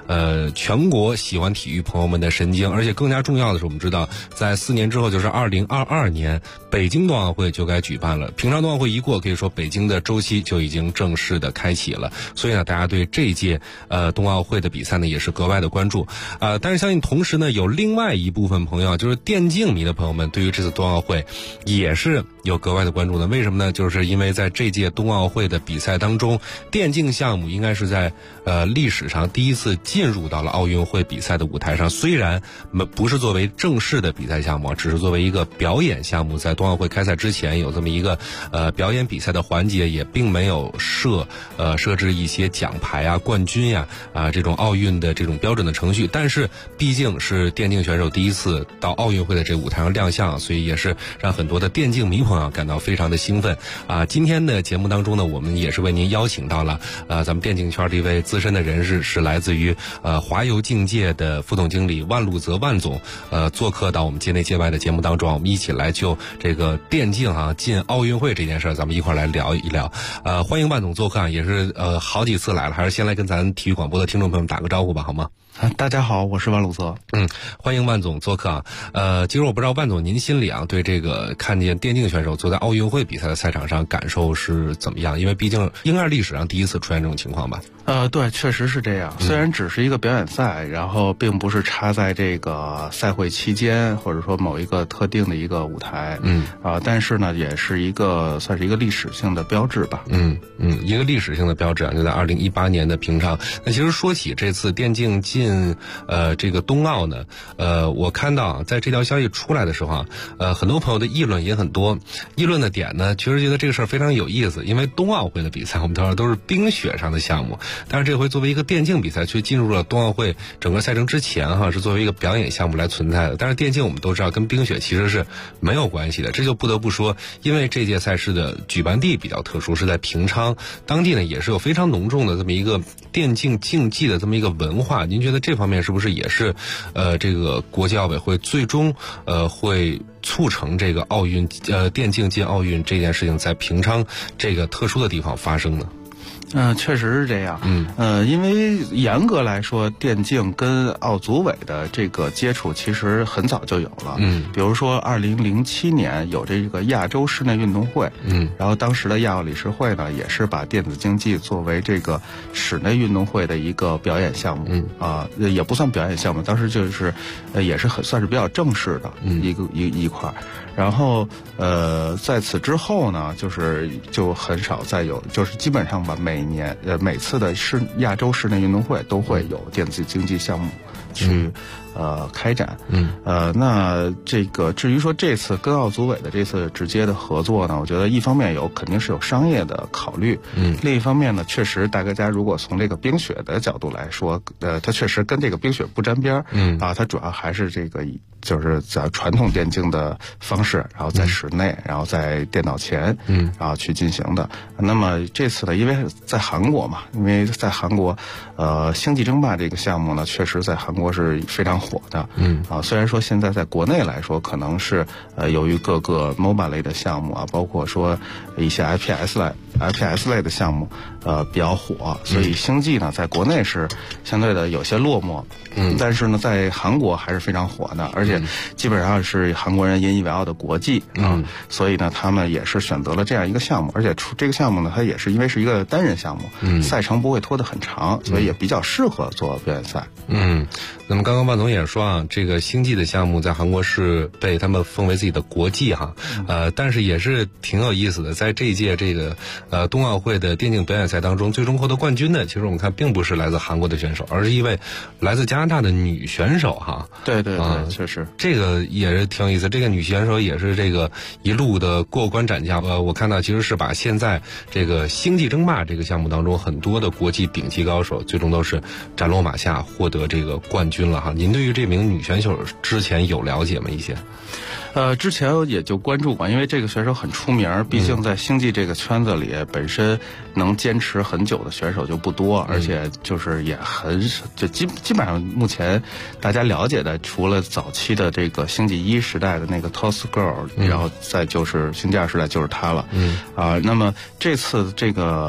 全国喜欢体育朋友们的神经。而且更加重要的是，我们知道在4年之后，就是2022年北京冬奥会就该举办了。平常冬奥会一过，可以说北京的周期就已经正式的开启了。所以呢，大家对这届冬奥会的比赛呢也是格外的关注。但是相信同时呢，有另外一部分朋友，就是电竞迷的朋友们，对于这次冬奥会也是有格外的关注的。为什么呢？就是因为在这届冬奥会的比赛当中，电竞项目应该是在历史上第一次进入到了奥运会比赛的舞台上。虽然不是作为正式的比赛项目，只是作为一个表演项目，在冬奥会开赛之前有这么一个表演比赛的环节，也并没有设置一些奖牌啊、冠军呀这种奥运的这种标准的程序。但是毕竟是电竞选手第一次到奥运会的这个舞台上亮相，所以也是让很多的电竞迷朋友感到非常的兴奋今天的节目当中呢，我们也是为您邀请到了咱们电竞圈的一位资深的人士，是来自于华游竞界的副总经理万路泽万总做客到我们界内界外的节目当中，我们一起来就这个电竞进奥运会这件事咱们一块来聊一聊。欢迎万总做客也是好几次来了，还是先来跟咱体育广播的听众朋友们打个招呼吧，好吗？ 大家好，我是万路泽。 欢迎万总做客其实我不知道万总您心里对这个看见电竞选手坐在奥运会比赛的赛场上感受是怎么样？因为毕竟应该是历史上第一次出现这种情况吧。 对，确实是这样。虽然只是一个表演赛，然后并不是插在这个赛会期间，或者说某一个特定的一个舞台，但是呢，也是算是一个历史性的标志吧。 一个历史性的标志就在2018年的平昌。那其实说起这次电竞进这个冬奥呢，我看到在这条消息出来的时候很多朋友的议论也很多。议论的点呢，确实觉得这个事儿非常有意思，因为冬奥会的比赛我们都是冰雪上的项目，但是这回作为一个电竞比赛却进入了冬奥会整个赛程之前是作为一个表演项目来存在的。但是电竞我们都知道跟冰雪其实是没有关系的，这就不得不说，因为这届赛事的举办地比较特殊，是在平昌，当地呢也是有非常浓重的这么一个电竞竞技的这么一个文化。您觉得这方面是不是也是这个国际奥委会最终会促成这个奥运电竞进奥运这件事情在平昌这个特殊的地方发生呢？ 确实是这样。因为严格来说，电竞跟奥组委的这个接触其实很早就有了。比如说2007年有这个亚洲室内运动会，然后当时的亚奥理事会呢，也是把电子竞技作为这个室内运动会的一个表演项目。也不算表演项目，当时就是也是算是比较正式的一块。然后在此之后呢，就很少再有，就是基本上吧，每次的亚洲室内运动会都会有电子竞技项目去开展。那这个至于说这次跟奥组委的这次直接的合作呢，我觉得一方面肯定是有商业的考虑，另一方面呢，确实大家如果从这个冰雪的角度来说，它确实跟这个冰雪不沾边它主要还是这个就是在传统电竞的方式，然后在室内，然后在电脑前，然后去进行的。那么这次呢，因为在韩国嘛，因为在韩国，星际争霸这个项目呢，确实在韩国是非常火的。虽然说现在在国内来说，可能是由于各个 MOBA 类的项目包括说一些 FPS 类的项目比较火，所以星际呢在国内是相对的有些落寞。但是呢，在韩国还是非常火的，而且基本上是韩国人引以为傲的国际所以呢，他们也是选择了这样一个项目，而且这个项目呢，它也是因为是一个单人项目，赛程不会拖得很长，所以也比较适合做表演赛。 那么刚刚万总也说这个星际的项目在韩国是被他们封为自己的国际但是也是挺有意思的，在这一届这个冬奥会的电竞表演赛当中，最终获得冠军的，其实我们看并不是来自韩国的选手，而是一位来自加拿大的女选手对，确实这个也是挺有意思。这个女选手也是这个一路的过关斩将，我看到其实是把现在这个星际争霸这个项目当中很多的国际顶级高手，最终都是斩落马下获得这个冠军了您对于这名女选手之前有了解吗？一些？ 之前也就关注过，因为这个选手很出名，毕竟在星际这个圈子里，本身能坚持很久的选手就不多，而且就是也就基本上目前大家了解的，除了早期的这个星际1时代的那个 Toss Girl，然后再就是星际2时代就是她了。那么这次这个表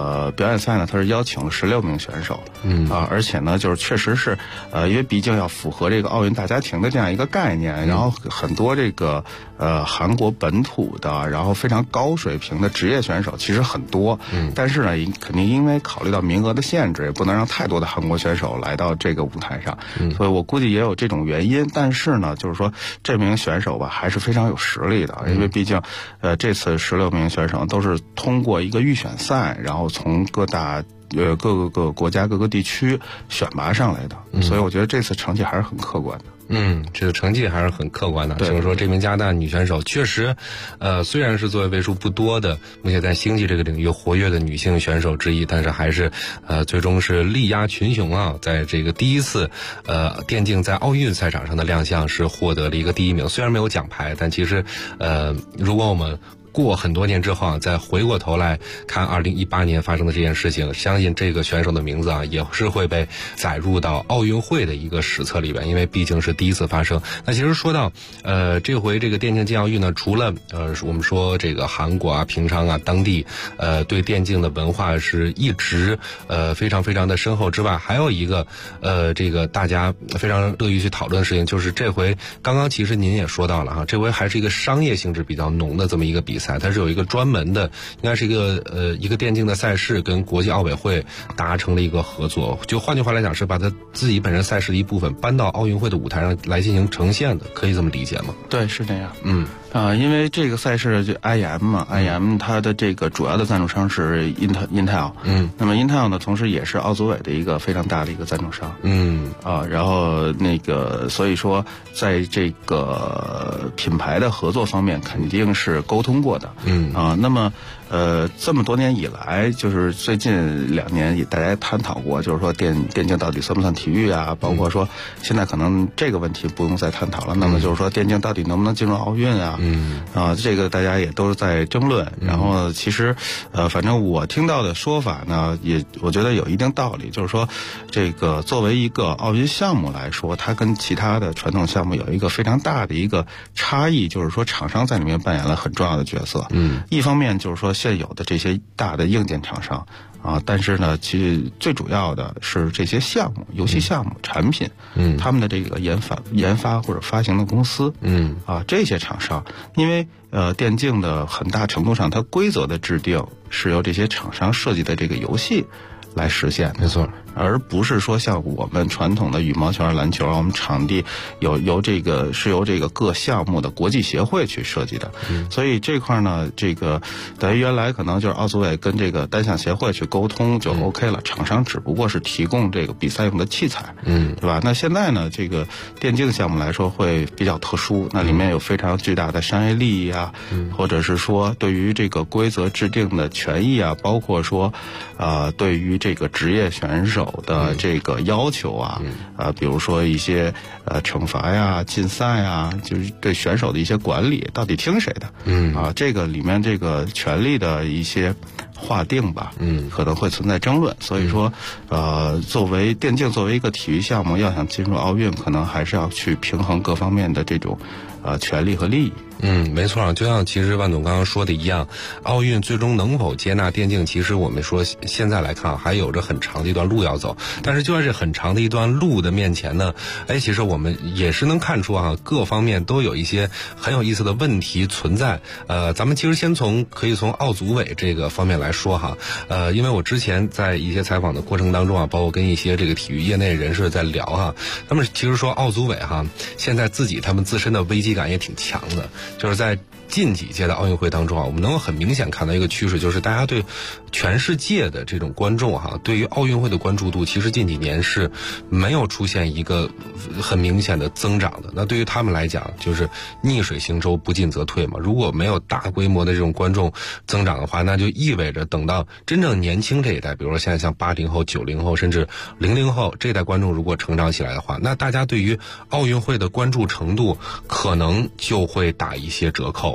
表演赛呢，它是邀请了16名选手，而且呢，就是确实是，因为毕竟要符合这个奥运大家庭的这样一个概念，然后很多这个韩国本土的，然后非常高水平的职业选手其实很多，但是呢，肯定因为考虑到名额的限制，也不能让太多的韩国选手来到这个舞台上，所以我估计也有这种原因。但是呢，就是说这名选手吧，还是非常有实力的，因为毕竟，这次16名选手都是通过一个预选赛，然后从各个国家各个地区选拔上来的，所以我觉得这次成绩还是很客观的。 这个成绩还是很客观的。就是说，这名加拿大女选手确实，虽然是作为为数不多的目前在星际这个领域活跃的女性选手之一，但是还是最终是力压群雄啊，在这个第一次电竞在奥运赛场上的亮相是获得了一个第1名。虽然没有奖牌，但其实如果我们过很多年之后啊，再回过头来看2018年发生的这件事情，相信这个选手的名字啊也是会被载入到奥运会的一个史册里边，因为毕竟是第一次发生。那其实说到这回这个电竞进奥运呢，除了我们说这个韩国啊、平昌啊当地对电竞的文化是一直非常非常的深厚之外，还有一个这个大家非常乐意去讨论的事情，就是这回刚刚其实您也说到了哈，这回还是一个商业性质比较浓的这么一个比赛。它是有一个专门的，应该是一个电竞的赛事，跟国际奥委会达成了一个合作。就换句话来讲，是把它自己本身赛事的一部分搬到奥运会的舞台上来进行呈现的，可以这么理解吗？ 对，是这样。因为这个赛事就 IM 嘛，IM 它的这个主要的赞助商是 Intel， 那么 Intel 呢，同时也是奥组委的一个非常大的一个赞助商，然后所以说在这个品牌的合作方面肯定是沟通过的，那么这么多年以来，就是最近2年大家探讨过，就是说电竞到底算不算体育啊？包括说现在可能这个问题不用再探讨了。那么就是说电竞到底能不能进入奥运啊？这个大家也都是在争论。然后其实反正我听到的说法呢，我觉得有一定道理，就是说这个作为一个奥运项目来说，它跟其他的传统项目有一个非常大的一个差异，就是说厂商在里面扮演了很重要的角色。一方面就是说现有的这些大的硬件厂商但是呢，其实最主要的是这些项目、游戏项目、产品，他们的这个研发或者发行的公司，这些厂商，因为电竞的很大程度上，它规则的制定是由这些厂商设计的这个游戏来实现， 没错， 而不是说像我们传统的羽毛球、篮球，我们场地由这个各项目的国际协会去设计的，所以这块呢，这个等于原来可能就是奥组委跟这个单项协会去沟通就 OK 了，厂商只不过是提供这个比赛用的器材，对吧？那现在呢，这个电竞项目来说会比较特殊，那里面有非常巨大的商业利益啊，或者是说对于这个规则制定的权益啊，包括说对于这个职业选手的这个要求啊，比如说一些惩罚呀、禁赛啊，就是对选手的一些管理，到底听谁的？这个里面这个权利的一些划定吧，可能会存在争论。所以说，作为电竞作为一个体育项目，要想进入奥运，可能还是要去平衡各方面的这种权利和利益。 没错，就像其实万总刚刚说的一样，奥运最终能否接纳电竞，其实我们说现在来看还有着很长的一段路要走。但是就在这很长的一段路的面前呢，其实我们也是能看出各方面都有一些很有意思的问题存在。咱们其实可以从奥组委这个方面来说因为我之前在一些采访的过程当中包括跟一些这个体育业内人士在聊他们其实说奥组委现在他们自身的危机感也挺强的。就是在近几届的奥运会当中我们能够很明显看到一个趋势，就是大家对全世界的这种观众对于奥运会的关注度，其实近几年是没有出现一个很明显的增长的。那对于他们来讲，就是逆水行舟，不进则退嘛。如果没有大规模的这种观众增长的话，那就意味着等到真正年轻这一代，比如说现在像80后、90后甚至00后这一代观众如果成长起来的话，那大家对于奥运会的关注程度可能就会打一些折扣了。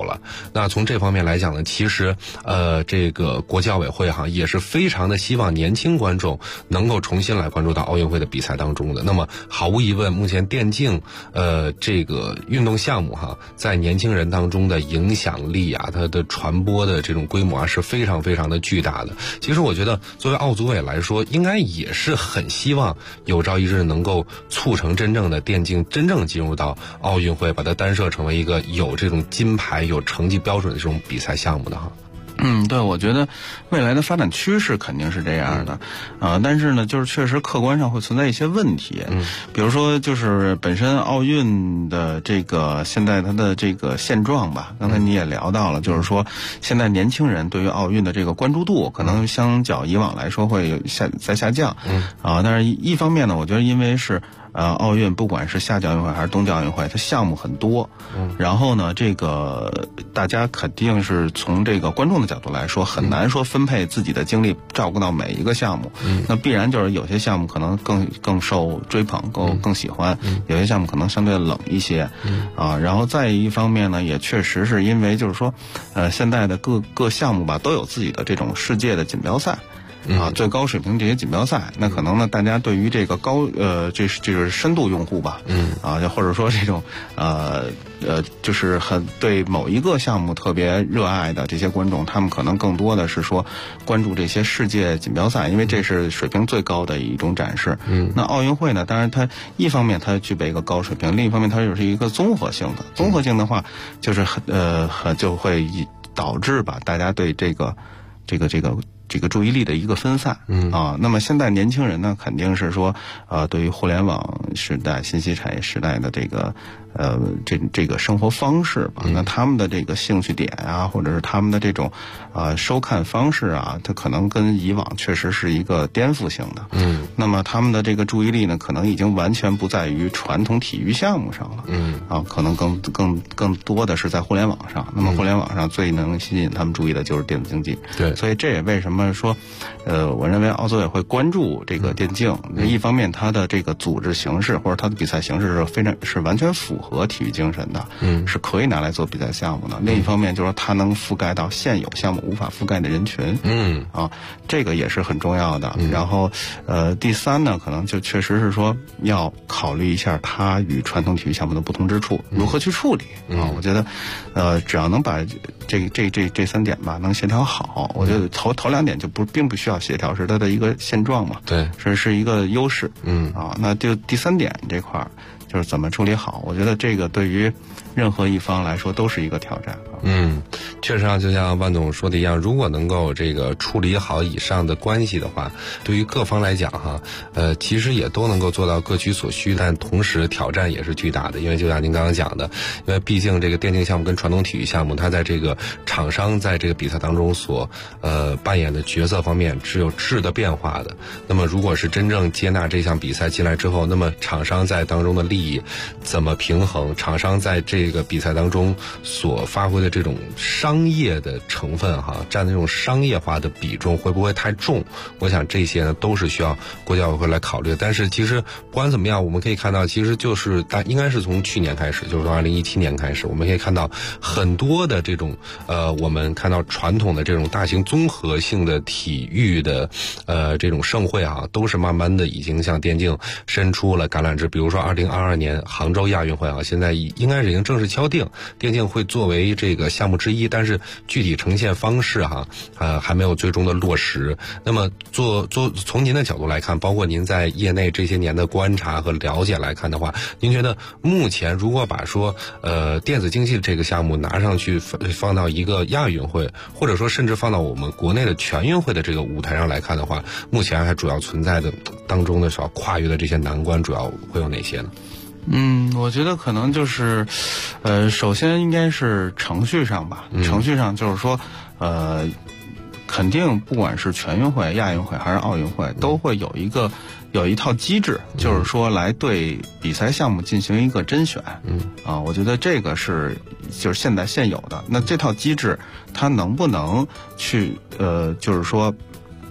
了。那从这方面来讲呢，其实这个国际奥委会也是非常的希望年轻观众能够重新来关注到奥运会的比赛当中的。那么毫无疑问，目前电竞这个运动项目在年轻人当中的影响力它的传播的这种规模是非常非常的巨大的。其实我觉得作为奥组委来说，应该也是很希望有朝一日能够促成真正的电竞真正进入到奥运会，把它单设成为一个有这种金牌有成绩标准的这种比赛项目的对，我觉得未来的发展趋势肯定是这样的，但是呢，就是确实客观上会存在一些问题，比如说就是本身奥运的这个现在它的这个现状吧，刚才你也聊到了，就是说现在年轻人对于奥运的这个关注度可能相较以往来说会有在下降，但是一方面呢，我觉得因为是奥运不管是夏季奥运会还是冬季奥运会，它项目很多，然后呢，这个大家肯定是从这个观众的角度来说，很难说分配自己的精力照顾到每一个项目，那必然就是有些项目可能更受追捧，更喜欢，有些项目可能相对冷一些，然后再一方面呢，也确实是因为就是说，现在的各项目吧都有自己的这种世界的锦标赛。最高水平这些锦标赛，那可能呢，大家对于这个这是深度用户吧，或者说这种就是很对某一个项目特别热爱的这些观众，他们可能更多的是说关注这些世界锦标赛，因为这是水平最高的一种展示。那奥运会呢，当然它一方面它具备一个高水平，另一方面它又是一个综合性的。综合性的话，就是就会导致吧，大家对这个注意力的一个分散，那么现在年轻人呢，肯定是说，对于互联网时代、信息产业时代的这个这个生活方式吧，那他们的这个兴趣点或者是他们的这种收看方式它可能跟以往确实是一个颠覆性的，那么他们的这个注意力呢，可能已经完全不在于传统体育项目上了，可能更多的是在互联网上。那么互联网上最能吸引他们注意的就是电子竞技， 对， 所以这也为什么说，我认为奥组委会关注这个电竞，一方面它的这个组织形式或者它的比赛形式是完全符合体育精神的，是可以拿来做比赛项目的。另一方面就是说它能覆盖到现有项目无法覆盖的人群，这个也是很重要的。然后第三呢，可能就确实是说要考虑一下它与传统体育项目的不同之处，如何去处理我觉得只要能把这三点吧能协调好，我觉得头两点就并不需要协调，是它的一个现状嘛， 对， 是一个优势，那就第三点这块儿就是怎么处理好，我觉得这个对于任何一方来说都是一个挑战。 确实就像万总说的一样，如果能够这个处理好以上的关系的话，对于各方来讲其实也都能够做到各取所需，但同时挑战也是巨大的。因为就像您刚刚讲的，因为毕竟这个电竞项目跟传统体育项目，它在这个厂商在这个比赛当中所扮演的角色方面是有质的变化的。那么如果是真正接纳这项比赛进来之后，那么厂商在当中的利益怎么平衡，厂商在这个比赛当中所发挥的这种商业的成分占的这种商业化的比重会不会太重，我想这些呢都是需要国际奥委会来考虑的。但是其实不管怎么样，我们可以看到其实就是应该是从去年开始，就是从2017年开始，我们可以看到很多的这种我们看到传统的这种大型综合性的体育的这种盛会都是慢慢的已经向电竞伸出了橄榄枝。比如说2022年杭州亚运会现在应该是已经正式敲定电竞会作为这个项目之一，但是具体呈现方式还没有最终的落实。那么从您的角度来看，包括您在业内这些年的观察和了解来看的话，您觉得目前如果把说电子竞技这个项目拿上去放到一个亚运会，或者说甚至放到我们国内的全运会的这个舞台上来看的话，目前还主要存在的当中的所要跨越的这些难关主要会有哪些呢？ 我觉得可能就是，首先应该是程序上吧。程序上就是说，肯定不管是全运会、亚运会还是奥运会，都会有一套机制，就是说来对比赛项目进行一个甄选。我觉得这个就是现有的。那这套机制它能不能去就是说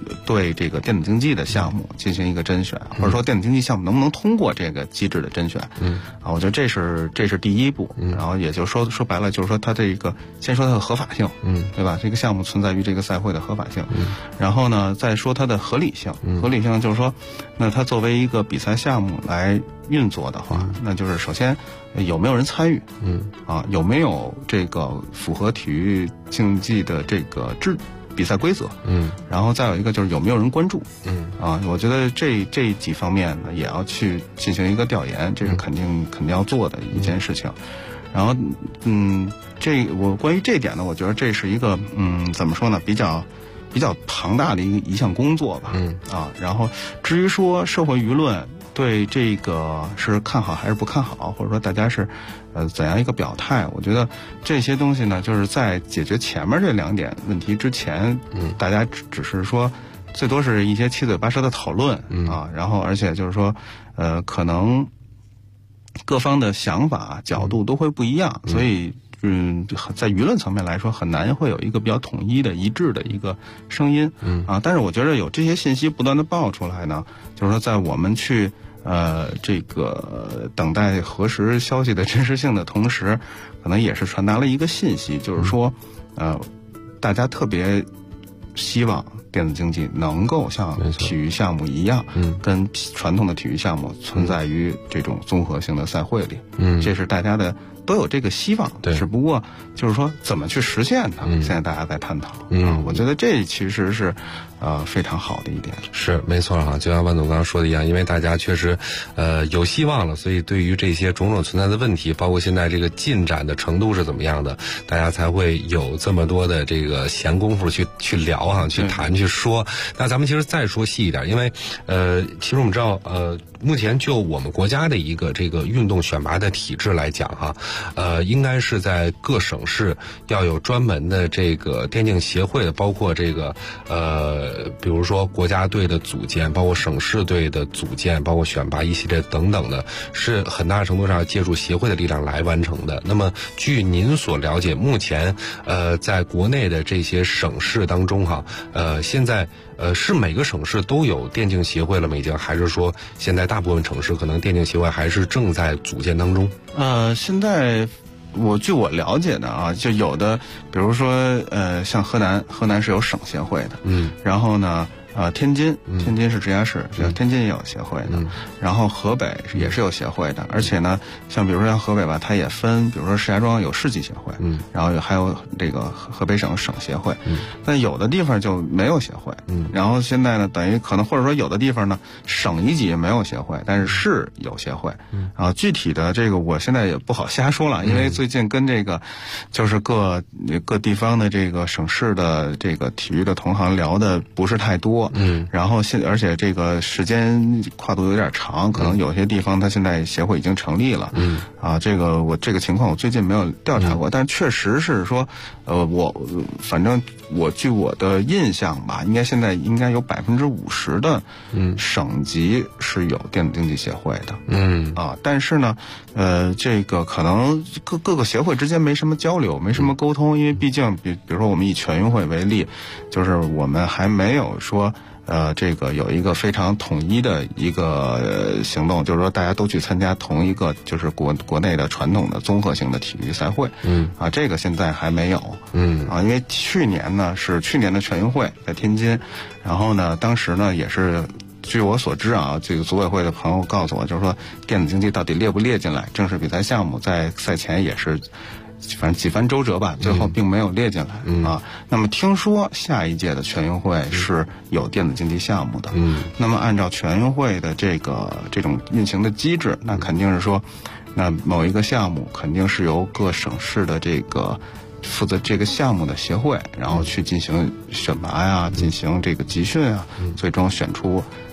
对这个电子竞技的项目进行一个甄选，或者说电子竞技项目能不能通过这个机制的甄选。我觉得这是第一步。然后也就说白了，就是说它这个先说它的合法性，对吧？这个项目存在于这个赛会的合法性。然后呢，再说它的合理性。合理性就是说，那它作为一个比赛项目来运作的话，那就是首先有没有人参与，有没有这个符合体育竞技的这个比赛规则，然后再有一个就是有没有人关注，我觉得这几方面呢也要去进行一个调研，这是肯定要做的一件事情。然后我关于这一点呢，我觉得这是一个怎么说呢，比较庞大的一项工作吧。然后至于说社会舆论对这个是看好还是不看好，或者说大家是怎样一个表态，我觉得这些东西呢，就是在解决前面这2点问题之前，大家只是说最多是一些七嘴八舌的讨论然后而且就是说可能各方的想法角度都会不一样，所以在舆论层面来说很难会有一个比较统一的一致的一个声音。但是我觉得有这些信息不断的爆出来呢，就是说在我们去这个等待核实消息的真实性的同时，可能也是传达了一个信息，就是说大家特别希望电子竞技能够像体育项目一样，跟传统的体育项目存在于这种综合性的赛会里。这是大家的都有这个希望，只不过就是说怎么去实现它，现在大家在探讨。我觉得这其实是非常好的一点。 是没错哈，就像万总刚刚说的一样，因为大家确实有希望了，所以对于这些种种存在的问题，包括现在这个进展的程度是怎么样的，大家才会有这么多的这个闲工夫去聊去谈去说。那咱们其实再说细一点，因为其实我们知道目前就我们国家的一个这个运动选拔的体制来讲哈，应该是在各省市要有专门的这个电竞协会的，包括这个比如说国家队的组建，包括省市队的组建，包括选拔一系列等等的，是很大程度上借助协会的力量来完成的。那么据您所了解，目前在国内的这些省市当中哈，现在是每个省市都有电竞协会了吗？已经，还是说现在大部分城市可能电竞协会还是正在组建当中？ 现在据我了解的就有的，比如说像河南是有省协会的，然后呢天津是直辖市，天津也有协会的，然后河北也是有协会的，而且呢，像比如说像河北吧，它也分，比如说石家庄有市级协会，然后还有这个河北省省协会，但有的地方就没有协会，然后现在呢，等于可能或者说有的地方呢，省一级没有协会，但是市有协会，具体的这个我现在也不好瞎说了，因为最近跟这个就是各地方的这个省市的这个体育的同行聊的不是太多。然后而且这个时间跨度有点长，可能有些地方它现在协会已经成立了。这个情况我最近没有调查过，但确实是说，反正据我的印象吧，现在应该有50%的省级是有电子竞技协会的。但是呢，这个可能各个协会之间没什么交流，没什么沟通，因为毕竟比如说我们以全运会为例，就是我们还没有说这个有一个非常统一的一个行动，就是说大家都去参加同一个就是国内的传统的综合性的体育赛会。这个现在还没有。因为去年的全运会在天津，然后呢，当时呢也是。据我所知这个组委会的朋友告诉我，就是说电子竞技到底列不列进来正式比赛项目，在赛前也是反正几番周折吧，最后并没有列进来。那么听说下一届的全运会是有电子竞技项目的。那么按照全运会的这种运行的机制，那肯定是说，那某一个项目肯定是由各省市的这个负责这个项目的协会，然后去进行选拔呀，进行这个集训啊，最终选出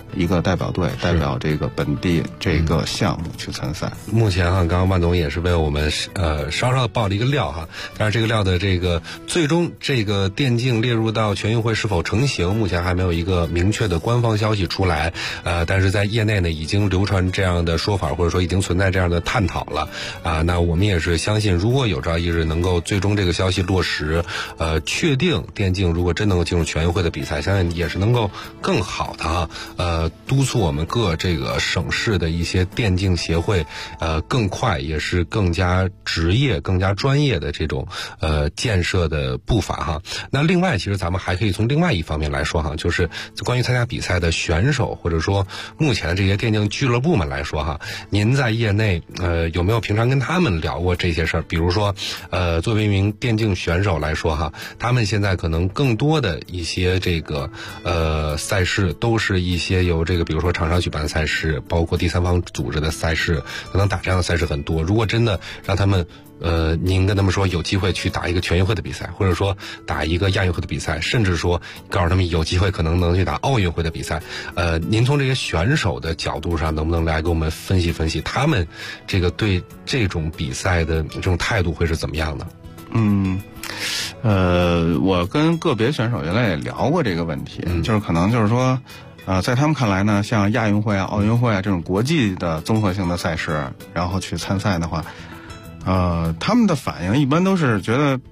一个代表队，代表这个本地这个项目去参赛。 目前刚刚万总也是为我们稍稍爆了一个料但是这个料的这个最终这个电竞列入到全运会是否成型，目前还没有一个明确的官方消息出来。但是在业内呢已经流传这样的说法，或者说已经存在这样的探讨了那我们也是相信，如果有朝一日能够最终这个消息落实，确定电竞如果真能够进入全运会的比赛，相信也是能够更好的督促我们各这个省市的一些电竞协会更快也是更加职业更加专业的这种建设的步伐那另外其实咱们还可以从另外一方面来说就是关于参加比赛的选手，或者说目前的这些电竞俱乐部们来说您在业内有没有平常跟他们聊过这些事儿？比如说作为一名电竞选手来说他们现在可能更多的一些这个赛事都是一些由这个比如说厂商举办的赛事，包括第三方组织的赛事，可能打这样的赛事很多。如果真的让他们您跟他们说有机会去打一个全运会的比赛，或者说打一个亚运会的比赛，甚至说告诉他们有机会可能去打奥运会的比赛，您从这些选手的角度上能不能来给我们分析分析他们这个对这种比赛的这种态度会是怎么样的？ 我跟个别选手原来也聊过这个问题，就是可能就是说在他们看来呢，像亚运会奥运会这种国际的综合性的赛事，然后去参赛的话，他们的反应一般都是觉得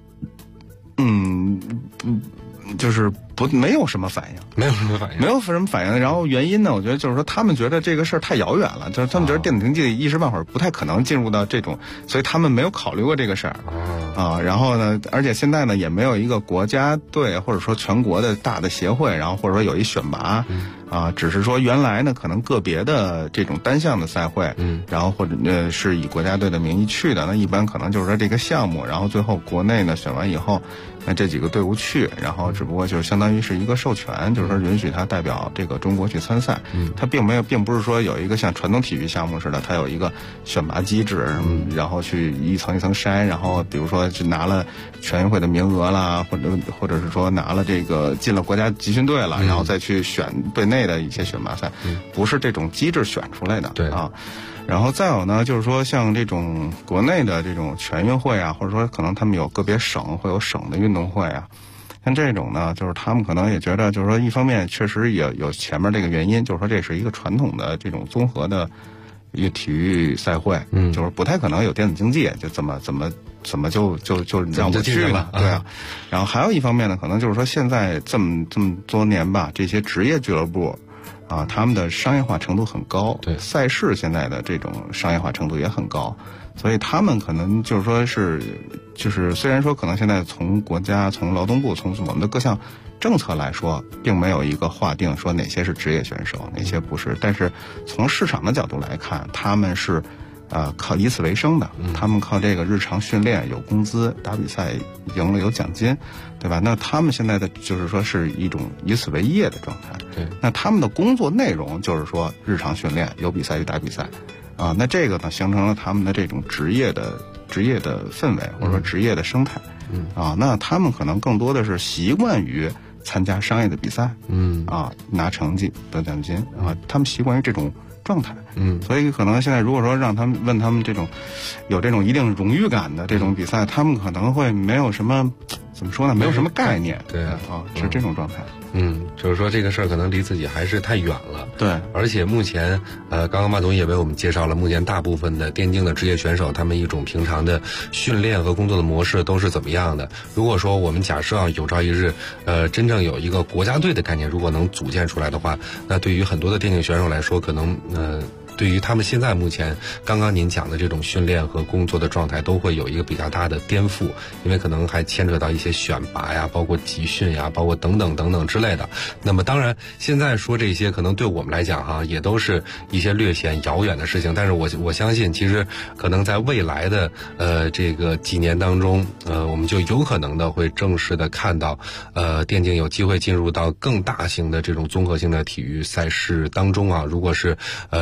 就是没有什么反应， 没有什么反应。 然后原因呢，我觉得就是说他们觉得这个事儿太遥远了，就是他们觉得电子竞技一时半会儿不太可能进入到这种，所以他们没有考虑过这个事儿然后呢，而且现在呢也没有一个国家队或者说全国的大的协会，然后或者说有一选拔只是说原来呢可能个别的这种单项的赛会然后或者是以国家队的名义去的，那一般可能就是说这个项目，然后最后国内呢选完以后，那这几个队伍去，然后只不过就是相当于是一个授权，就是说允许他代表这个中国去参赛。他并不是说有一个像传统体育项目似的，他有一个选拔机制，然后去一层一层筛，然后比如说是拿了全运会的名额啦，或者是说拿了这个进了国家集训队了，然后再去选队内的一些选拔赛，不是这种机制选出来的。 对然后再有呢，就是说像这种国内的这种全运会或者说可能他们有个别省会有省的运动会像这种呢，就是他们可能也觉得，就是说一方面确实也有前面这个原因，就是说这是一个传统的这种综合的一个体育赛会，就是不太可能有电子竞技，就怎么就让我去了，对然后还有一方面呢，可能就是说现在这么多年吧，这些职业俱乐部他们的商业化程度很高， 对赛事现在的这种商业化程度也很高，所以他们可能就是说就是虽然说可能现在从国家从劳动部从我们的各项政策来说，并没有一个划定说哪些是职业选手哪些不是，但是从市场的角度来看，他们是靠以此为生的，他们靠这个日常训练有工资，打比赛赢了有奖金，对吧？那他们现在的就是说是一种以此为业的状态。 对， 那他们的工作内容就是说日常训练，有比赛就打比赛那这个呢形成了他们的这种职业的氛围，或者说职业的生态那他们可能更多的是习惯于参加商业的比赛拿成绩得奖金他们习惯于这种状态所以可能现在如果说让他们问他们这种有这种一定荣誉感的这种比赛，他们可能会没有什么怎么说呢，没有什么概念， 对是这种状态。 就是说这个事儿可能离自己还是太远了。 对， 而且目前刚刚马总也为我们介绍了目前大部分的电竞的职业选手他们一种平常的训练和工作的模式都是怎么样的。如果说我们假设有朝一日真正有一个国家队的概念如果能组建出来的话，那对于很多的电竞选手来说，可能对于他们现在目前刚刚您讲的这种训练和工作的状态都会有一个比较大的颠覆，因为可能还牵扯到一些选拔呀，包括集训呀，包括等等之类的。那么当然现在说这些可能对我们来讲也都是一些略显遥远的事情，但是我相信其实可能在未来的这个几年当中我们就有可能的会正式的看到电竞有机会进入到更大型的这种综合性的体育赛事当中如果是真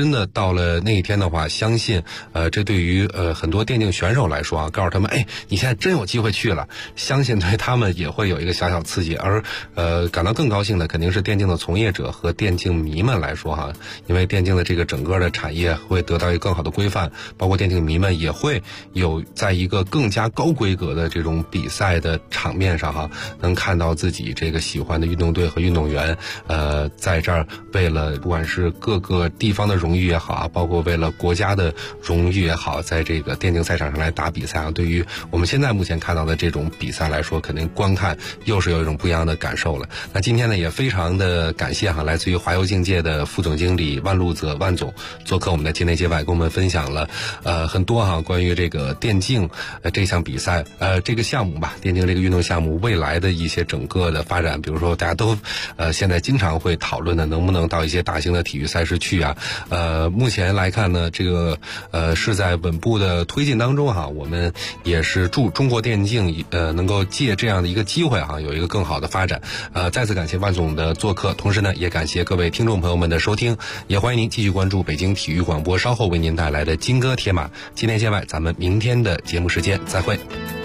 真的到了那一天的话，相信这对于很多电竞选手来说啊，告诉他们，哎，你现在真有机会去了，相信对他们也会有一个小小刺激。而感到更高兴的肯定是电竞的从业者和电竞迷们来说哈，因为电竞的这个整个的产业会得到一个更好的规范，包括电竞迷们也会有在一个更加高规格的这种比赛的场面上哈，能看到自己这个喜欢的运动队和运动员在这儿为了不管是各个地方的荣誉也好啊，包括为了国家的荣誉也好，在这个电竞赛场上来打比赛啊，对于我们现在目前看到的这种比赛来说，肯定观看又是有一种不一样的感受了。那今天呢，也非常的感谢来自于华邮竞界的副总经理万路泽万总做客我们的节内节外，跟我们分享了很多关于这个电竞这项比赛这个项目吧，电竞这个运动项目未来的一些整个的发展，比如说大家都现在经常会讨论的能不能到一些大型的体育赛事去啊，目前来看呢，这个是在稳步的推进当中哈，我们也是祝中国电竞能够借这样的一个机会有一个更好的发展。再次感谢万总的做客，同时呢，也感谢各位听众朋友们的收听，也欢迎您继续关注北京体育广播稍后为您带来的金戈铁马。今天节外，咱们明天的节目时间再会。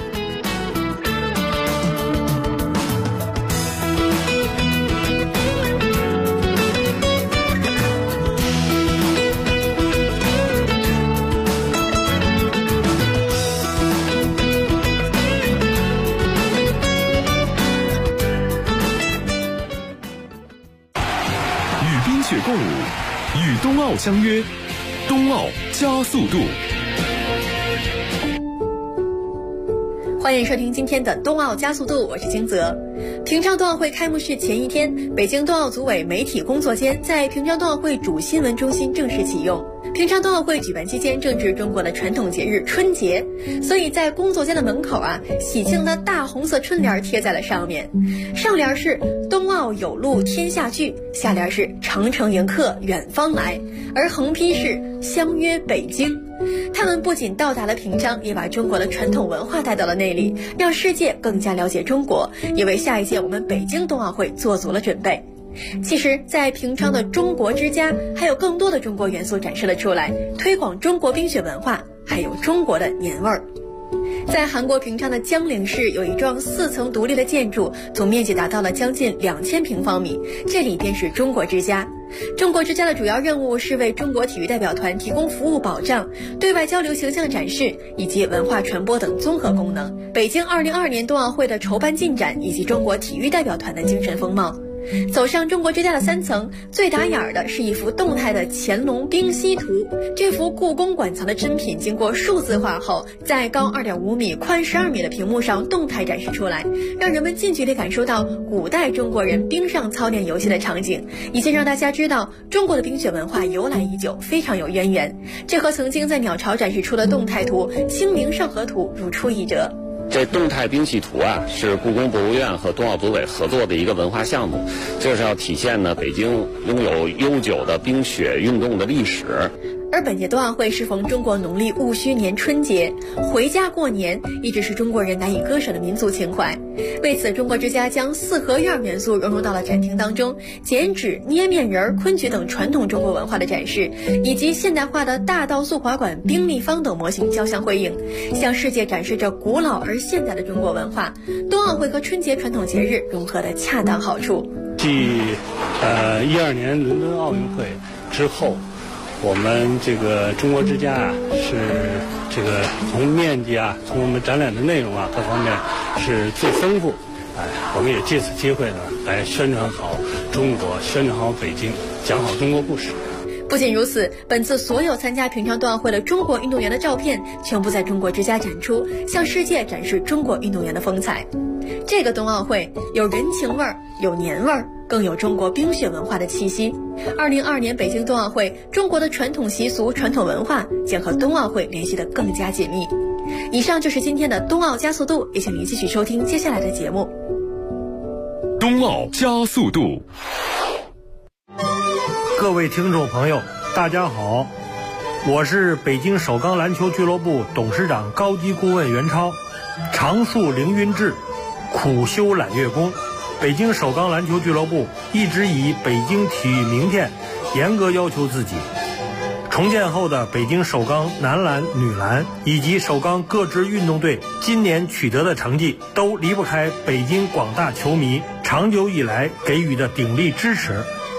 共舞，与冬奥相约，冬奥加速度。 欢迎收听今天的冬奥加速度，我是金泽。平昌冬奥会开幕式前一天，北京冬奥组委媒体工作间在平昌冬奥会主新闻中心正式启用。平昌冬奥会举办期间正值中国的传统节日春节，所以在工作间的门口喜庆的大红色春联贴在了上面，上联是冬奥有路天下聚，下联是长城迎客远方来，而横批是相约北京。他们不仅到达了平昌，也把中国的传统文化带到了那里，让世界更加了解中国，也为下一届我们北京冬奥会做足了准备。其实在平昌的中国之家还有更多的中国元素展示了出来，推广中国冰雪文化，还有中国的年味儿。在韩国平昌的江陵市有一幢4层独立的建筑，总面积达到了将近2000平方米，这里便是中国之家。中国之家的主要任务是为中国体育代表团提供服务保障、对外交流形象展示以及文化传播等综合功能。北京2022年冬奥会的筹办进展以及中国体育代表团的精神风貌。走上中国之家的3层，最打眼的是一幅动态的乾隆冰溪图。这幅故宫馆藏的珍品经过数字化后，在高2.5米、宽12米的屏幕上动态展示出来，让人们近距离感受到古代中国人冰上操练游戏的场景，以及让大家知道中国的冰雪文化由来已久，非常有渊源。这和曾经在鸟巢展示出的动态图《清明上河图》如出一辙。 这动态冰系图是故宫博物院和冬奥组委合作的一个文化项目，这是要体现呢北京拥有悠久的冰雪运动的历史。 而本届冬奥会适逢中国农历戊戌年春节，回家过年一直是中国人难以割舍的民族情怀。为此，中国之家将4合院元素融入到了展厅当中，剪纸、捏面人、昆曲等传统中国文化的展示，以及现代化的大道速滑馆、冰立方等模型交相辉映，向世界展示着古老而现代的中国文化。冬奥会和春节传统节日融合的恰当好处。 继12年伦敦奥运会之后，我们这个中国之家是这个从面积从我们展览的内容各方面是最丰富。我们也借此机会呢，来宣传好中国，宣传好北京，讲好中国故事。 不仅如此，本次所有参加平昌冬奥会的中国运动员的照片全部在中国之家展出，向世界展示中国运动员的风采。这个冬奥会有人情味儿，有年味儿，更有中国冰雪文化的气息。2022年北京冬奥会，中国的传统习俗、传统文化将和冬奥会联系得更加紧密。以上就是今天的冬奥加速度，也请您继续收听接下来的节目。 冬奥加速度。 各位听众朋友，大家好，我是北京首钢篮球俱乐部董事长高级顾问袁超。常树凌云志，苦修揽月功。北京首钢篮球俱乐部一直以北京体育名片严格要求自己， 重建后的北京首钢男篮、女篮以及首钢各支运动队今年取得的成绩，都离不开北京广大球迷长久以来给予的鼎力支持